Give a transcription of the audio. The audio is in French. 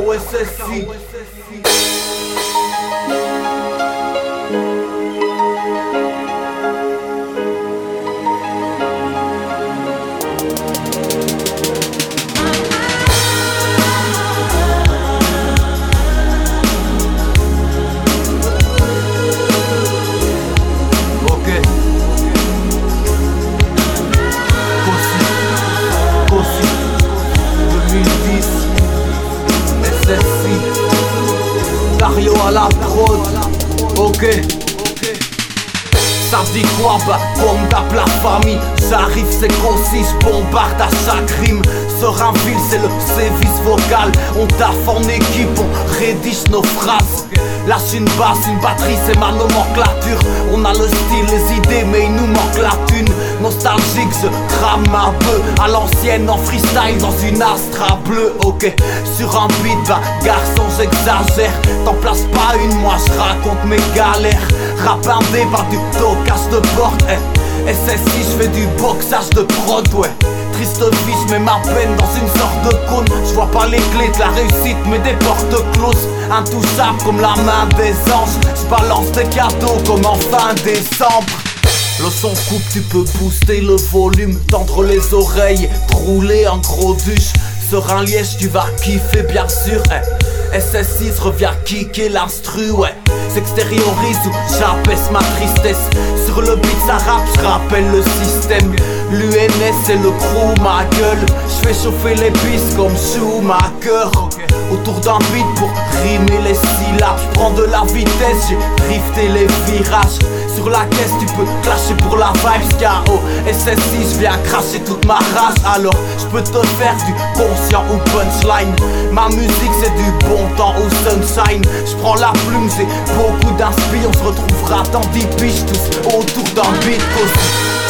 KOSSI. Dario à la prod, ok. Ça dit quoi bah, comme tape la famille. J'arrive c'est concis, j'bombarde à chaque rime. Serinville c'est le service vocal. On taffe en équipe, on rédige nos phrases. Lâche une basse, une batterie c'est ma nomenclature. On a le style, les idées mais il nous manque la thune. Nostalgique je crame un peu à l'ancienne en freestyle dans une Astra bleue, ok. Sur un beat, bah garçon j'exagère. T'en places pas une, moi je raconte mes galères. Rap indé par du tocage de porte, SSI j'fais du boxage de prod, ouais. Triste vie, j'mets ma peine dans une sorte de cône. J'vois pas les clés de la réussite mais des portes closes. Intouchable comme la main des anges. J'balance des cadeaux comme en fin décembre. Le son coupe, tu peux booster le volume, tendre les oreilles, rouler en gros duche. Sur un liège tu vas kiffer bien sûr, SS6 revient kicker l'instru, ouais. S'extériorise ou j'abaisse ma tristesse. Sur le beat ça rappe, j'rappelle le système. L'UNS c'est le crew, ma gueule. J'fais chauffer les pistes comme Schumacher. Autour d'un beat pour rimer les syllabes. J'prends de la vitesse, j'ai drifté les virages. Sur la caisse tu peux clasher pour la vibes KO. SS6 j'viens cracher toute ma rage. Alors j'peux te faire du conscient ou punchline. Ma musique c'est du bon temps au sunshine. J'prends la plume, j'ai beaucoup d'inspi. On se retrouvera dans 10 piges tous autour d'un beat aussi.